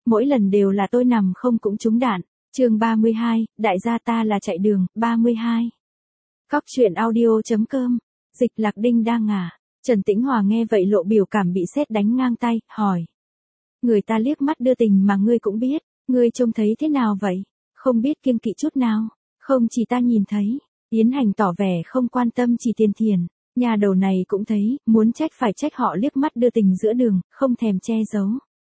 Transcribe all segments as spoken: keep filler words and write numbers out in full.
mỗi lần đều là tôi nằm không cũng trúng đạn. Chương ba mươi hai, đại gia ta là chạy đường. ba mươi hai. Cóc truyện audio.com. Dịch Lạc Đinh đang ngả. Trần Tĩnh Hòa nghe vậy lộ biểu cảm bị sét đánh ngang tay, hỏi. Người ta liếc mắt đưa tình mà ngươi cũng biết, ngươi trông thấy thế nào vậy? Không biết kiêng kỵ chút nào. Không chỉ ta nhìn thấy. Yến Hành tỏ vẻ không quan tâm chỉ Tiền Thiền. Nhà đầu này cũng thấy, muốn trách phải trách họ liếc mắt đưa tình giữa đường, không thèm che giấu.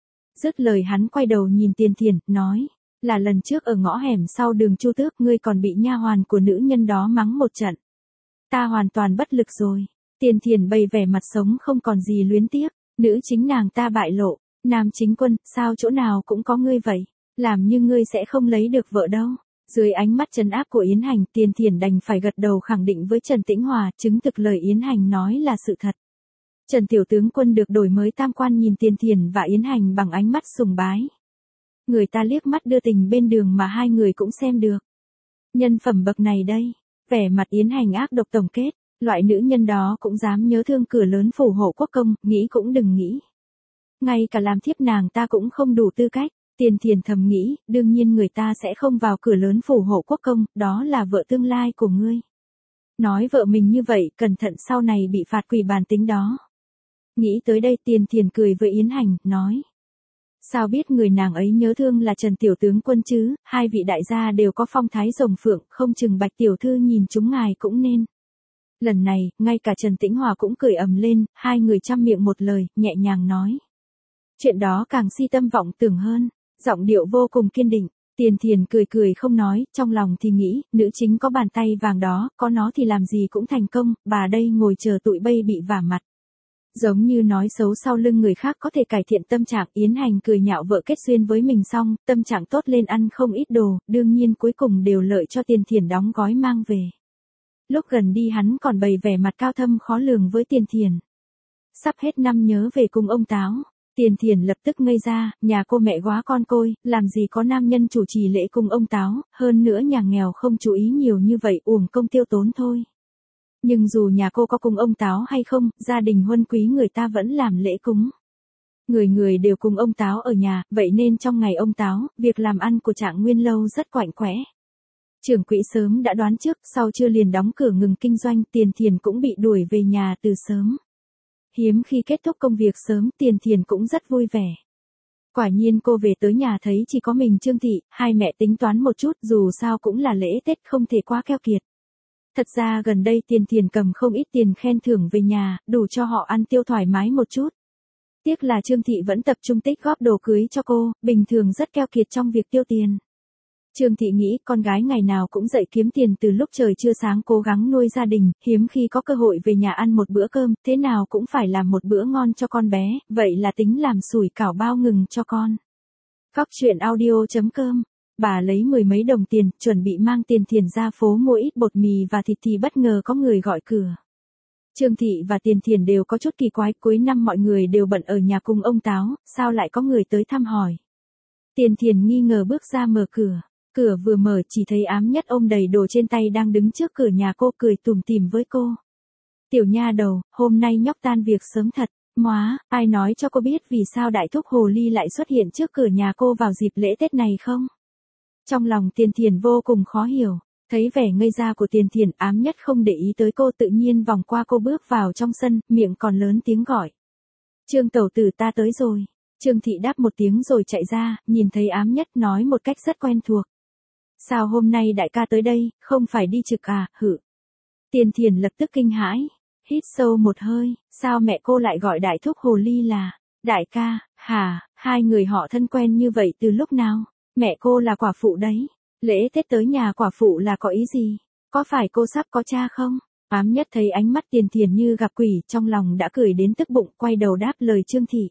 Dứt lời hắn quay đầu nhìn Tiền Thiền, nói. Là lần trước ở ngõ hẻm sau đường Chu Tước ngươi còn bị nha hoàn của nữ nhân đó mắng một trận. Ta hoàn toàn bất lực rồi. Tiền Thiền bày vẻ mặt sống không còn gì luyến tiếc. Nữ chính nàng ta bại lộ. Nam chính quân, sao chỗ nào cũng có ngươi vậy? Làm như ngươi sẽ không lấy được vợ đâu. Dưới ánh mắt trấn áp của Yến Hành, Tiền Thiền đành phải gật đầu khẳng định với Trần Tĩnh Hòa, chứng thực lời Yến Hành nói là sự thật. Trần Tiểu Tướng Quân được đổi mới tam quan nhìn Tiền Thiền và Yến Hành bằng ánh mắt sùng bái. Người ta liếc mắt đưa tình bên đường mà hai người cũng xem được. Nhân phẩm bậc này đây, vẻ mặt Yến Hành ác độc tổng kết, loại nữ nhân đó cũng dám nhớ thương cửa lớn phủ hộ quốc công, nghĩ cũng đừng nghĩ. Ngay cả làm thiếp nàng ta cũng không đủ tư cách. Tiền Thiền thầm nghĩ, đương nhiên người ta sẽ không vào cửa lớn phủ hộ quốc công, đó là vợ tương lai của ngươi. Nói vợ mình như vậy, cẩn thận sau này bị phạt quỳ bàn tính đó. Nghĩ tới đây Tiền Thiền cười với Yến Hành, nói. Sao biết người nàng ấy nhớ thương là Trần Tiểu Tướng Quân chứ, hai vị đại gia đều có phong thái rồng phượng, không chừng Bạch Tiểu Thư nhìn chúng ngài cũng nên. Lần này, ngay cả Trần Tĩnh Hòa cũng cười ầm lên, hai người trăm miệng một lời, nhẹ nhàng nói. Chuyện đó càng si tâm vọng tưởng hơn. Giọng điệu vô cùng kiên định, Tiền Thiền cười cười không nói, trong lòng thì nghĩ, nữ chính có bàn tay vàng đó, có nó thì làm gì cũng thành công, bà đây ngồi chờ tụi bay bị vả mặt. Giống như nói xấu sau lưng người khác có thể cải thiện tâm trạng. Yến Hành cười nhạo vợ kết duyên với mình xong, tâm trạng tốt lên ăn không ít đồ, đương nhiên cuối cùng đều lợi cho Tiền Thiền đóng gói mang về. Lúc gần đi hắn còn bày vẻ mặt cao thâm khó lường với Tiền Thiền. Sắp hết năm nhớ về cùng ông Táo. Tiền Thiền lập tức ngây ra, nhà cô mẹ góa con côi, làm gì có nam nhân chủ trì lễ cùng ông Táo, hơn nữa nhà nghèo không chú ý nhiều như vậy uổng công tiêu tốn thôi. Nhưng dù nhà cô có cùng ông Táo hay không, gia đình huân quý người ta vẫn làm lễ cúng. Người người đều cùng ông Táo ở nhà, vậy nên trong ngày ông Táo, việc làm ăn của Trạng Nguyên Lâu rất quạnh quẽ. Trưởng quỹ sớm đã đoán trước, sau trưa liền đóng cửa ngừng kinh doanh, Tiền Thiền cũng bị đuổi về nhà từ sớm. Hiếm khi kết thúc công việc sớm, Tiền Thiền cũng rất vui vẻ. Quả nhiên cô về tới nhà thấy chỉ có mình Trương Thị, hai mẹ tính toán một chút, dù sao cũng là lễ Tết không thể quá keo kiệt. Thật ra gần đây Tiền Thiền cầm không ít tiền khen thưởng về nhà, đủ cho họ ăn tiêu thoải mái một chút. Tiếc là Trương Thị vẫn tập trung tích góp đồ cưới cho cô, bình thường rất keo kiệt trong việc tiêu tiền. Trương Thị nghĩ con gái ngày nào cũng dậy kiếm tiền từ lúc trời chưa sáng cố gắng nuôi gia đình, hiếm khi có cơ hội về nhà ăn một bữa cơm, thế nào cũng phải làm một bữa ngon cho con bé, vậy là tính làm sủi cảo bao ngừng cho con. Cóc truyện audio.com. Bà lấy mười mấy đồng tiền, chuẩn bị mang Tiền Thiền ra phố mua ít bột mì và thịt thì bất ngờ có người gọi cửa. Trương Thị và Tiền Thiền đều có chút kỳ quái, cuối năm mọi người đều bận ở nhà cùng ông Táo, sao lại có người tới thăm hỏi. Tiền Thiền nghi ngờ bước ra mở cửa. Cửa vừa mở chỉ thấy Ám Nhất ôm đầy đồ trên tay đang đứng trước cửa nhà cô cười tủm tỉm với cô. Tiểu nha đầu, hôm nay nhóc tan việc sớm thật. Móa, ai nói cho cô biết vì sao đại thúc hồ ly lại xuất hiện trước cửa nhà cô vào dịp lễ Tết này không? Trong lòng Tiền Thiền vô cùng khó hiểu. Thấy vẻ ngây ra của Tiền Thiền, Ám Nhất không để ý tới cô, tự nhiên vòng qua cô bước vào trong sân, miệng còn lớn tiếng gọi. Trương tẩu tử ta tới rồi. Trương Thị đáp một tiếng rồi chạy ra, nhìn thấy Ám Nhất nói một cách rất quen thuộc. Sao hôm nay đại ca tới đây, không phải đi trực à, hử. Tiền Thiền lập tức kinh hãi, hít sâu một hơi, sao mẹ cô lại gọi đại thúc hồ ly là, đại ca, hả, hai người họ thân quen như vậy từ lúc nào, mẹ cô là quả phụ đấy, lễ Tết tới nhà quả phụ là có ý gì, có phải cô sắp có cha không? Ám Nhất thấy ánh mắt Tiền Thiền như gặp quỷ, trong lòng đã cười đến tức bụng, quay đầu đáp lời Trương Thị.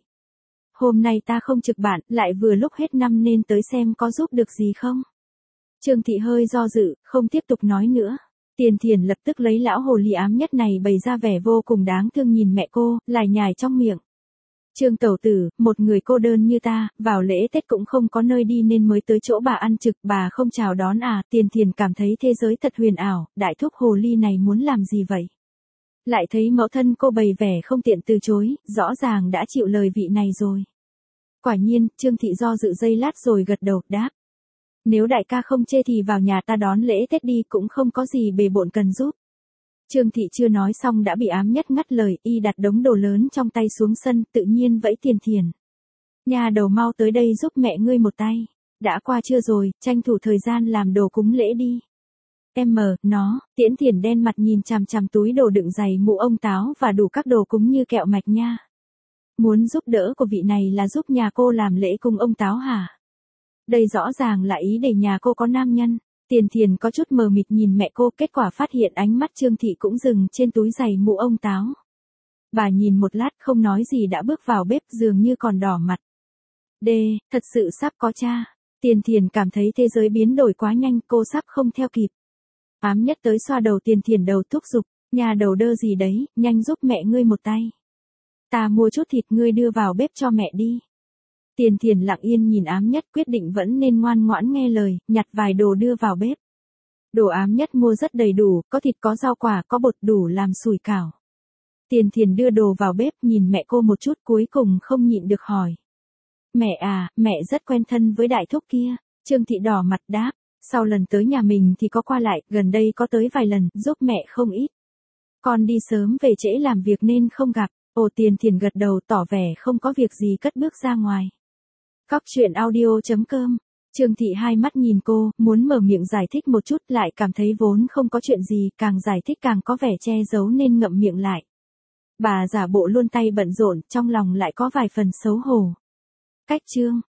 Hôm nay ta không trực bản, lại vừa lúc hết năm nên tới xem có giúp được gì không? Trương Thị hơi do dự, không tiếp tục nói nữa. Tiền Thiền lập tức lấy lão hồ ly Ám Nhất này bày ra vẻ vô cùng đáng thương nhìn mẹ cô, lải nhải trong miệng. Trương tẩu tử, một người cô đơn như ta, vào lễ Tết cũng không có nơi đi nên mới tới chỗ bà ăn trực, bà không chào đón à? Tiền Thiền cảm thấy thế giới thật huyền ảo, đại thúc hồ ly này muốn làm gì vậy? Lại thấy mẫu thân cô bày vẻ không tiện từ chối, rõ ràng đã chịu lời vị này rồi. Quả nhiên, Trương Thị do dự giây lát rồi gật đầu, đáp. Nếu đại ca không chê thì vào nhà ta đón lễ Tết đi, cũng không có gì bề bộn cần giúp. Trương Thị chưa nói xong đã bị Ám Nhất ngắt lời, y đặt đống đồ lớn trong tay xuống sân, tự nhiên vẫy Tiền Thiền. Nhà đầu mau tới đây giúp mẹ ngươi một tay. Đã qua trưa rồi, tranh thủ thời gian làm đồ cúng lễ đi. Em mờ, nó, Tiễn Thiền đen mặt nhìn chằm chằm túi đồ đựng giày mũ ông táo và đủ các đồ cúng như kẹo mạch nha. Muốn giúp đỡ của vị này là giúp nhà cô làm lễ cùng ông táo hả? Đây rõ ràng là ý để nhà cô có nam nhân. Tiền Thiền có chút mờ mịt nhìn mẹ cô, kết quả phát hiện ánh mắt Trương Thị cũng dừng trên túi giày mũ ông táo. Bà nhìn một lát không nói gì đã bước vào bếp, dường như còn đỏ mặt. Đê, thật sự sắp có cha. Tiền Thiền cảm thấy thế giới biến đổi quá nhanh, cô sắp không theo kịp. Ám Nhất tới xoa đầu Tiền Thiền đầu thúc giục, nhà đầu đơ gì đấy, nhanh giúp mẹ ngươi một tay. Ta mua chút thịt, ngươi đưa vào bếp cho mẹ đi. Tiền Thiền lặng yên nhìn Ám Nhất, quyết định vẫn nên ngoan ngoãn nghe lời, nhặt vài đồ đưa vào bếp. Đồ Ám Nhất mua rất đầy đủ, có thịt có rau quả, có bột đủ làm sủi cảo. Tiền Thiền đưa đồ vào bếp, nhìn mẹ cô một chút cuối cùng không nhịn được hỏi. Mẹ à, mẹ rất quen thân với đại thúc kia. Trương Thị đỏ mặt đáp, sau lần tới nhà mình thì có qua lại, gần đây có tới vài lần, giúp mẹ không ít. Con đi sớm về trễ làm việc nên không gặp. Ồ, Tiền Thiền gật đầu tỏ vẻ không có việc gì cất bước ra ngoài. Cóc truyện audio chấm com. Trương Thị hai mắt nhìn cô, muốn mở miệng giải thích một chút, lại cảm thấy vốn không có chuyện gì, càng giải thích càng có vẻ che giấu nên ngậm miệng lại. Bà giả bộ luôn tay bận rộn, trong lòng lại có vài phần xấu hổ. Cách chương